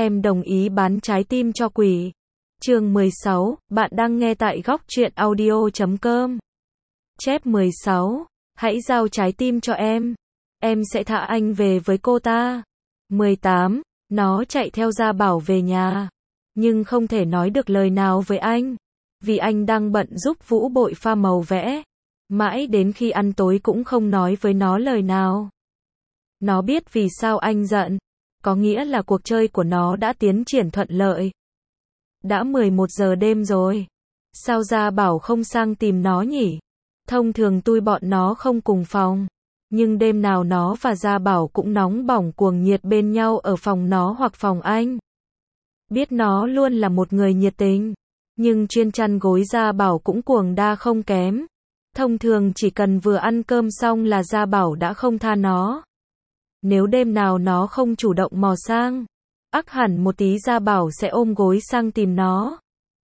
em đồng ý bán trái tim cho quỷ. Chương 16, bạn đang nghe tại góc truyện audio.com. Chép 16, hãy giao trái tim cho em sẽ thả anh về với cô ta. 18, nó chạy theo Gia Bảo về nhà, nhưng không thể nói được lời nào với anh, vì anh đang bận giúp Vũ Bội pha màu vẽ. Mãi đến khi ăn tối cũng không nói với nó lời nào. Nó biết vì sao anh giận, có nghĩa là cuộc chơi của nó đã tiến triển thuận lợi. Đã 11 giờ đêm rồi, sao Gia Bảo không sang tìm nó nhỉ? Thông thường tụi bọn nó không cùng phòng, nhưng đêm nào nó và Gia Bảo cũng nóng bỏng cuồng nhiệt bên nhau ở phòng nó hoặc phòng anh. Biết nó luôn là một người nhiệt tình, nhưng chuyên chăn gối Gia Bảo cũng cuồng đa không kém. Thông thường chỉ cần vừa ăn cơm xong là Gia Bảo đã không tha nó. Nếu đêm nào nó không chủ động mò sang, ắt hẳn một tí Gia Bảo sẽ ôm gối sang tìm nó.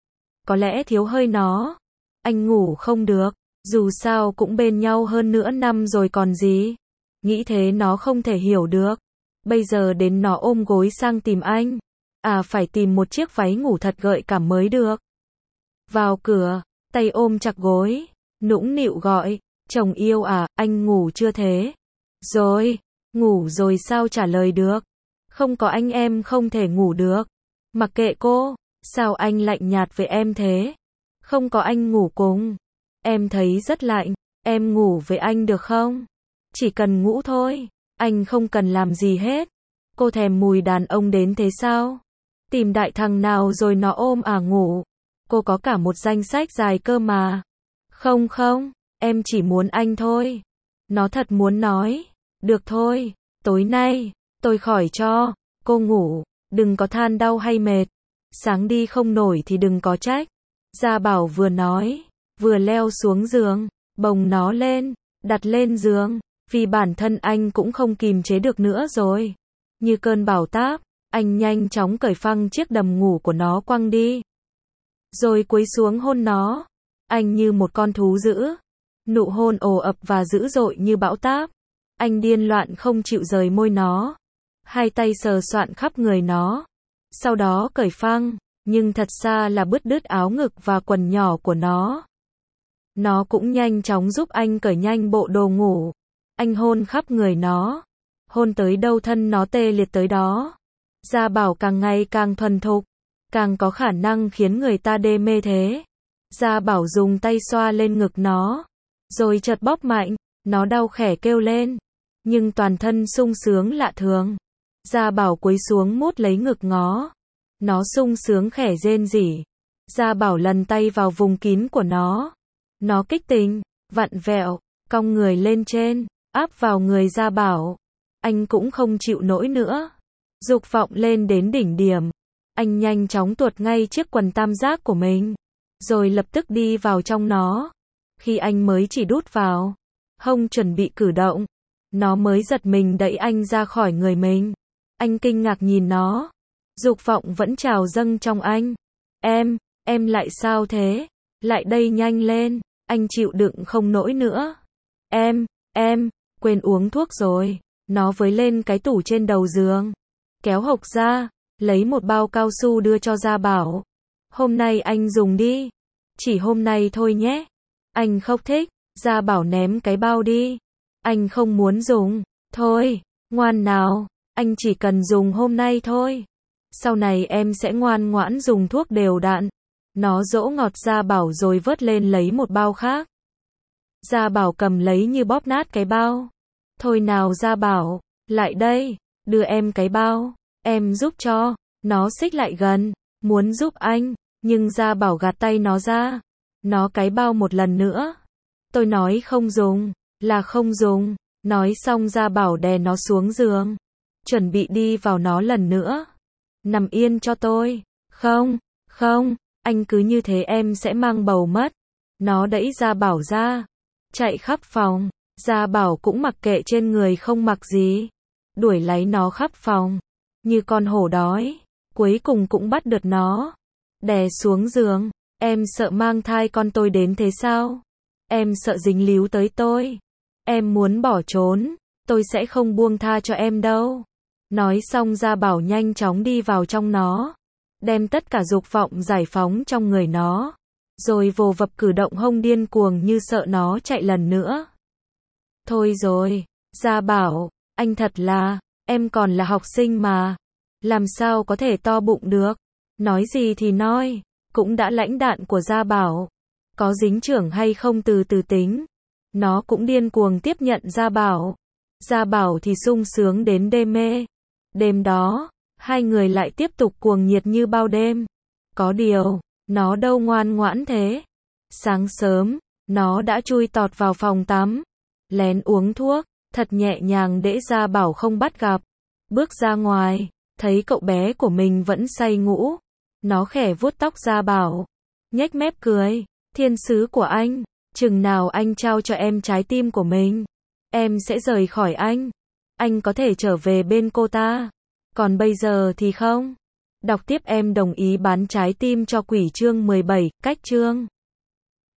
Có lẽ thiếu hơi nó, anh ngủ không được, dù sao cũng bên nhau hơn nửa năm rồi còn gì. Nghĩ thế nó không thể hiểu được. Bây giờ đến nó ôm gối sang tìm anh. Phải tìm một chiếc váy ngủ thật gợi cảm mới được. Vào cửa, tay ôm chặt gối, nũng nịu gọi, chồng yêu à, anh ngủ chưa thế? Rồi, ngủ rồi sao trả lời được? Không có anh em không thể ngủ được. Mặc kệ cô, sao anh lạnh nhạt với em thế? Không có anh ngủ cùng. Em thấy rất lạnh, em ngủ với anh được không? Chỉ cần ngủ thôi, anh không cần làm gì hết. Cô thèm mùi đàn ông đến thế sao? Tìm đại thằng nào rồi nó ôm ngủ. Cô có cả một danh sách dài cơ mà. Không, em chỉ muốn anh thôi. Nó thật muốn nói. Được thôi, tối nay, tôi khỏi cho cô ngủ, đừng có than đau hay mệt. Sáng đi không nổi thì đừng có trách. Gia Bảo vừa nói, vừa leo xuống giường, bồng nó lên, đặt lên giường, vì bản thân anh cũng không kìm chế được nữa rồi. Như cơn bão táp, anh nhanh chóng cởi phăng chiếc đầm ngủ của nó quăng đi. Rồi cúi xuống hôn nó. Anh như một con thú dữ. Nụ hôn ồ ập và dữ dội như bão táp. Anh điên loạn không chịu rời môi nó. Hai tay sờ soạn khắp người nó. Sau đó cởi phăng, nhưng thật ra là bứt đứt áo ngực và quần nhỏ của nó. Nó cũng nhanh chóng giúp anh cởi nhanh bộ đồ ngủ. Anh hôn khắp người nó. Hôn tới đâu thân nó tê liệt tới đó. Gia Bảo càng ngày càng thuần thục, càng có khả năng khiến người ta đê mê thế. Gia Bảo dùng tay xoa lên ngực nó, rồi chợt bóp mạnh, nó đau khẽ kêu lên, nhưng toàn thân sung sướng lạ thường. Gia Bảo cúi xuống mút lấy ngực nó sung sướng khẽ rên rỉ. Gia Bảo lần tay vào vùng kín của nó kích tình, vặn vẹo, cong người lên trên, áp vào người Gia Bảo. Anh cũng không chịu nổi nữa. Dục vọng lên đến đỉnh điểm. Anh nhanh chóng tuột ngay chiếc quần tam giác của mình, rồi lập tức đi vào trong nó. Khi anh mới chỉ đút vào hông chuẩn bị cử động, nó mới giật mình đẩy anh ra khỏi người mình. Anh kinh ngạc nhìn nó. Dục vọng vẫn trào dâng trong anh. Em lại sao thế? Lại đây nhanh lên, anh chịu đựng không nổi nữa. Em, quên uống thuốc rồi. Nó với lên cái tủ trên đầu giường, kéo hộc ra, lấy một bao cao su đưa cho Gia Bảo. Hôm nay anh dùng đi. Chỉ hôm nay thôi nhé. Anh không thích. Gia Bảo ném cái bao đi. Anh không muốn dùng. Thôi, ngoan nào. Anh chỉ cần dùng hôm nay thôi. Sau này em sẽ ngoan ngoãn dùng thuốc đều đặn. Nó dỗ ngọt Gia Bảo rồi vớt lên lấy một bao khác. Gia Bảo cầm lấy như bóp nát cái bao. Thôi nào Gia Bảo, lại đây, đưa em cái bao, em giúp cho. Nó xích lại gần, muốn giúp anh, nhưng Gia Bảo gạt tay nó ra. Nó cái bao một lần nữa. Tôi nói không dùng, là không dùng. Nói xong Gia Bảo đè nó xuống giường, chuẩn bị đi vào nó lần nữa. Nằm yên cho tôi. Không, anh cứ như thế em sẽ mang bầu mất. Nó đẩy Gia Bảo ra, chạy khắp phòng. Gia Bảo cũng mặc kệ trên người không mặc gì, đuổi lấy nó khắp phòng, như con hổ đói. Cuối cùng cũng bắt được nó, đè xuống giường. Em sợ mang thai con tôi đến thế sao? Em sợ dính líu tới tôi. Em muốn bỏ trốn, tôi sẽ không buông tha cho em đâu. Nói xong Gia Bảo nhanh chóng đi vào trong nó, đem tất cả dục vọng giải phóng trong người nó, rồi vồ vập cử động hông điên cuồng như sợ nó chạy lần nữa. Thôi rồi, Gia Bảo, anh thật là, em còn là học sinh mà, làm sao có thể to bụng được, nói gì thì nói, cũng đã lãnh đạn của Gia Bảo, có dính trưởng hay không từ từ tính. Nó cũng điên cuồng tiếp nhận Gia Bảo. Gia Bảo thì sung sướng đến đê mê. Đêm đó, hai người lại tiếp tục cuồng nhiệt như bao đêm. Có điều, nó đâu ngoan ngoãn thế. Sáng sớm, nó đã chui tọt vào phòng tắm, lén uống thuốc, thật nhẹ nhàng để Gia Bảo không bắt gặp. Bước ra ngoài, thấy cậu bé của mình vẫn say ngủ. Nó khẽ vuốt tóc Gia Bảo, nhếch mép cười, thiên sứ của anh, chừng nào anh trao cho em trái tim của mình, em sẽ rời khỏi anh có thể trở về bên cô ta, còn bây giờ thì không. Đọc tiếp em đồng ý bán trái tim cho quỷ chương 17, cách chương